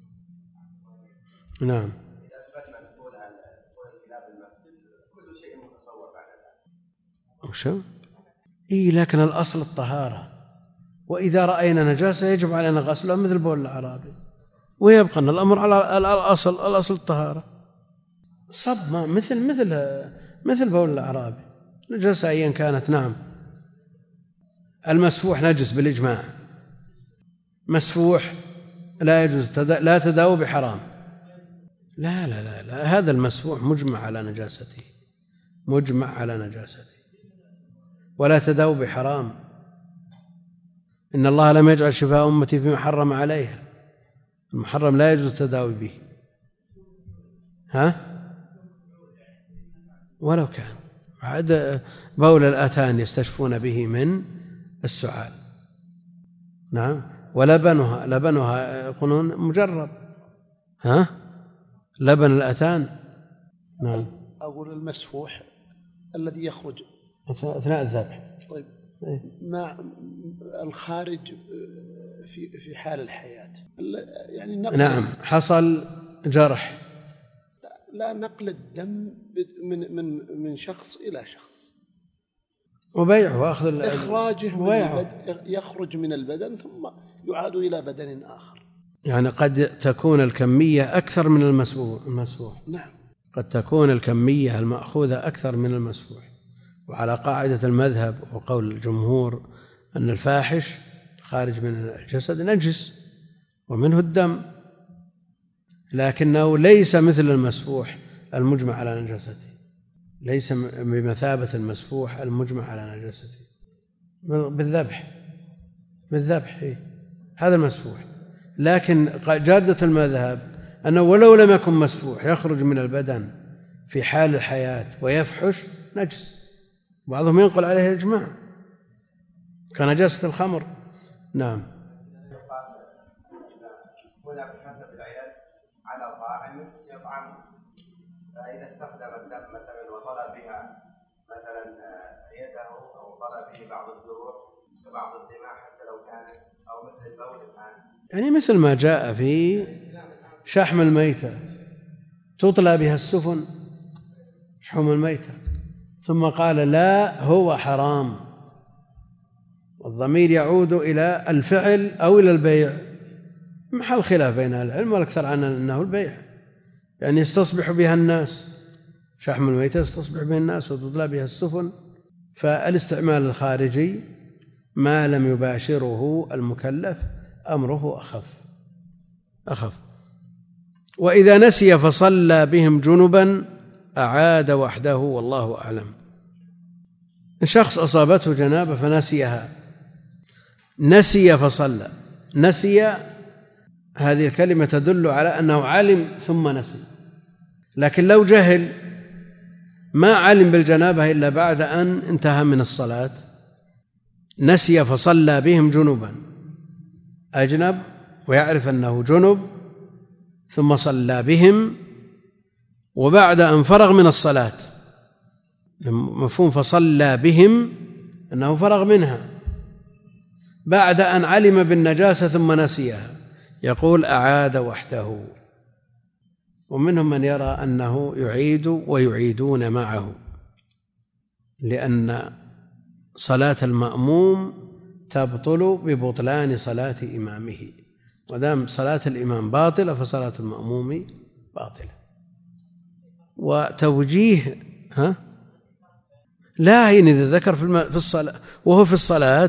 نعم. وشو؟ إيه، لكن الأصل الطهارة، وإذا رأينا نجاسة يجب علينا غسلها مثل بول الأعرابي، ويبقى الأمر على الأصل الأصل الطهارة. صب ما مثل مثل مثل بول الأعرابي، نجاسة أيا كانت. نعم. المسفوح نجس بالإجماع، مسفوح لا يجوز لا تداوي بحرام. لا لا لا لا هذا المسفوح مجمع على نجاسته مجمع على نجاسته ولا تداوي بحرام. إن الله لم يجعل شفاء أمتي فيما حرم عليها، المحرم لا يجوز التداوي به. ها ولو كان عاد بول الآتان يستشفون به من السعال. نعم. ولبنها لبنها يقولون مجرب. ها لبن الآتان. نعم. أقول المسفوح الذي يخرج أثناء الذبح. طيب مع الخارج في في حال الحياة يعني نقل. نعم، حصل جرح. لا نقل الدم من من من شخص إلى شخص وبيعه وأخذ إخراجه من البدن، يخرج من البدن ثم يعاد إلى بدن آخر. يعني قد تكون الكمية أكثر من المسفوح. نعم. قد تكون الكمية المأخوذة أكثر من المسفوح. وعلى قاعدة المذهب وقول الجمهور أن الفاحش خارج من الجسد نجس ومنه الدم، لكنه ليس مثل المسفوح المجمع على نجاسته، ليس بمثابة المسفوح المجمع على نجاسته بالذبح بالذبح هذا المسفوح. لكن جادة المذهب أنه ولو لم يكن مسفوح يخرج من البدن في حال الحياة ويفحش نجس. بعضهم ينقل عليه الإجماع كنجاسة الخمر. نعم. هنا بحسب العيال على طاعم يطعم، فإذا استخدم الدم مثلا وطلب بها مثلا يده أو طلب به بعض الدروع وبعض الدماء حتى لو كانت أو مثل البول الآن، يعني مثل ما جاء في شحم الميتة تطلى بها السفن شحم الميتة، ثم قال لا هو حرام، والضمير يعود إلى الفعل أو إلى البيع، محل خلاف بين العلم والأكثر عنه أنه البيع، يعني يستصبح بها الناس، شحم الميتة يستصبح بها الناس وتطلى بها السفن، فالاستعمال الخارجي ما لم يباشره المكلف أمره أخف أخف. وإذا نسي فصلى بهم جنبا أعاد وحده والله أعلم. شخص أصابته جنابة فنسيها، نسي فصلى. نسي هذه الكلمة تدل على أنه علم ثم نسي، لكن لو جهل ما علم بالجنابة إلا بعد أن انتهى من الصلاة، نسي فصلى بهم جنبا، أجنب ويعرف أنه جنب ثم صلى بهم، وبعد أن فرغ من الصلاة، مفهوم فصلى بهم أنه فرغ منها، بعد أن علم بالنجاسة ثم نسيها، يقول أعاد وحده. ومنهم من يرى أنه يعيد ويعيدون معه، لأن صلاة المأموم تبطل ببطلان صلاة إمامه، ودام صلاة الإمام باطلة فصلاة المأموم باطلة. وتوجيه ها لا إن إذا ذكر في الصلاة وهو في الصلاة،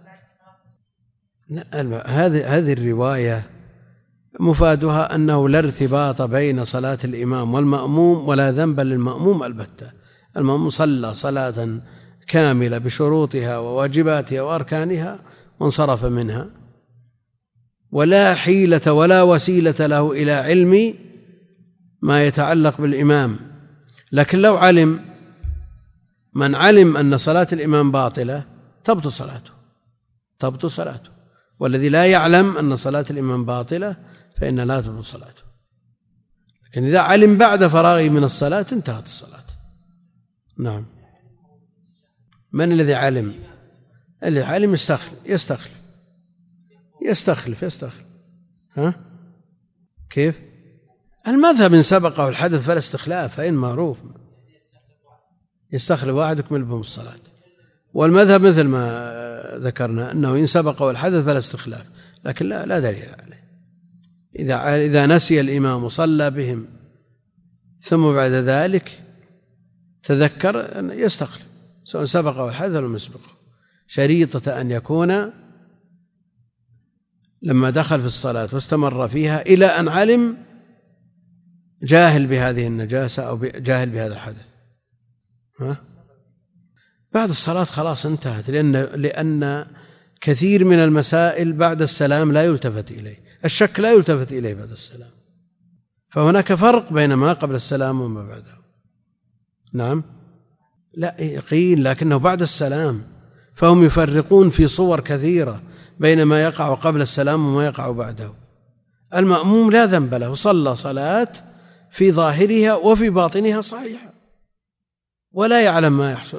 هذه هذه الرواية مفادها أنه لا ارتباط بين صلاة الإمام والمأموم ولا ذنب للمأموم البتة. المأموم صلى صلاة كاملة بشروطها وواجباتها وأركانها وانصرف منها، ولا حيلة ولا وسيلة له إلى علم ما يتعلق بالإمام. لكن لو علم من علم أن صلاة الإمام باطلة تبطل صلاته، تبطل صلاته. والذي لا يعلم أن صلاة الإمام باطلة فإن لا تبطل صلاته. لكن إذا علم بعد فراغه من الصلاة انتهت الصلاة. نعم. من الذي علم؟ الذي علم يستخلف يستخلف يستخلف يستخلف ها كيف؟ المذهب إن سبقه الحدث فلا استخلاف، فإن معروف يستخلف واحد يكمل بهم الصلاة. والمذهب مثل ما ذكرنا أنه إن سبقه الحدث فلا استخلاف، لكن لا, لا دليل عليه. إذا إذا نسي الإمام وصلى بهم ثم بعد ذلك تذكر أن يستخلف، سواء سبقه الحدث أو لم يسبقه، شريطة أن يكون لما دخل في الصلاة واستمر فيها إلى أن علم جاهل بهذه النجاسة أو جاهل بهذا الحدث. ها؟ بعد الصلاة خلاص انتهت، لأن لأن كثير من المسائل بعد السلام لا يلتفت إليه، الشك لا يلتفت إليه بعد السلام، فهناك فرق بين ما قبل السلام وما بعده. نعم، لا يقين، لكنه بعد السلام، فهم يفرقون في صور كثيرة بين ما يقع قبل السلام وما يقع بعده. المأموم لا ذنب له، صلى صلاة في ظاهرها وفي باطنها صحيحة ولا يعلم ما يحصل.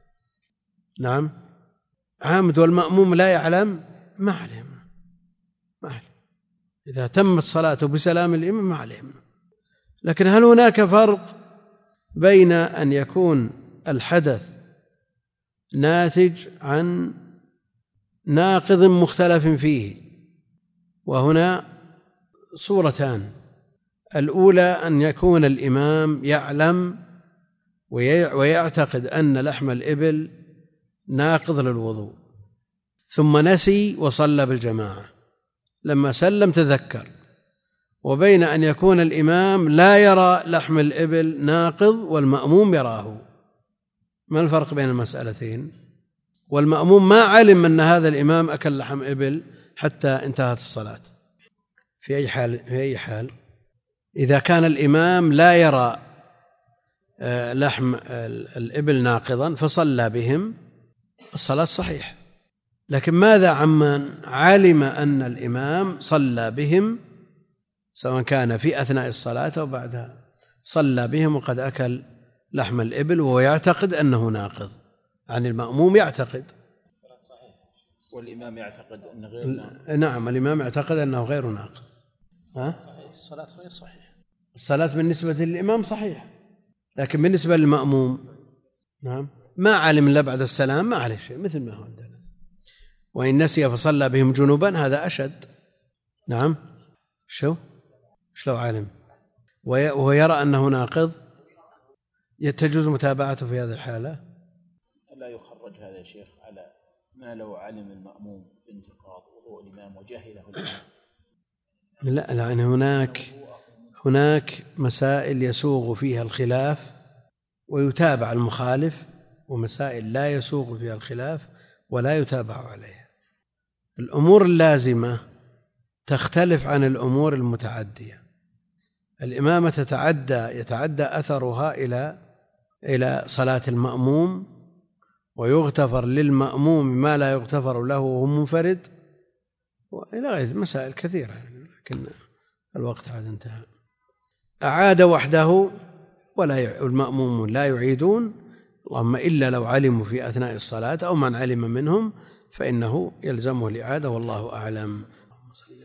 نعم، عامد والمأموم لا يعلم ما عليه ما عليه. إذا تمت صلاته بسلام الإمام ما عليه. لكن هل هناك فرق بين أن يكون الحدث ناتج عن ناقض مختلف فيه؟ وهنا صورتان: الأولى أن يكون الإمام يعلم ويعتقد أن لحم الإبل ناقض للوضوء، ثم نسي وصلى بالجماعة، لما سلم تذكر، وبين أن يكون الإمام لا يرى لحم الإبل ناقض والمأموم يراه. ما الفرق بين المسألتين؟ والمأموم ما علم أن هذا الإمام أكل لحم إبل حتى انتهت الصلاة. في أي حال في أي حال إذا كان الإمام لا يرى لحم الإبل ناقضا فصلى بهم، الصلاة صحيحة. لكن ماذا عمن علم أن الإمام صلى بهم، سواء كان في أثناء الصلاة أو بعدها، صلى بهم وقد أكل لحم الإبل وهو يعتقد أنه ناقض، عن المأموم يعتقد والإمام يعتقد أنه غير ناقض. نعم، الإمام يعتقد أنه غير ناقض. ها؟ الصلاة غير صحيحة. الصلاة بالنسبة للإمام صحيحة، لكن بالنسبة للمأموم نعم ما علم إلا بعد السلام، ما عليه شيء، مثل ما هو عندنا. وإن نسي فصلى بهم جنوبا هذا أشد. نعم، شو شو عالم وهو يرى أنه ناقض، يتجوز متابعته في هذه الحالة. لا يخرج هذا يا شيخ على ما لو علم المأموم بانتقاض وضوء الإمام وجهله الإمام. لا، لأن هناك هناك مسائل يسوغ فيها الخلاف ويتابع المخالف، ومسائل لا يسوغ فيها الخلاف ولا يتابع عليها. الأمور اللازمة تختلف عن الأمور المتعدية. الإمامة تتعدى يتعدى أثرها إلى إلى صلاة المأموم، ويغتفر للمأموم ما لا يغتفر له وهو منفرد، وإلى غير مسائل كثيرة، لكن الوقت عاد انتهى. أعاد وحده ولا المأموم لا يعيدون، اللهم إلا لو علموا في أثناء الصلاة أو من علم منهم فإنه يلزمه الإعادة، والله أعلم.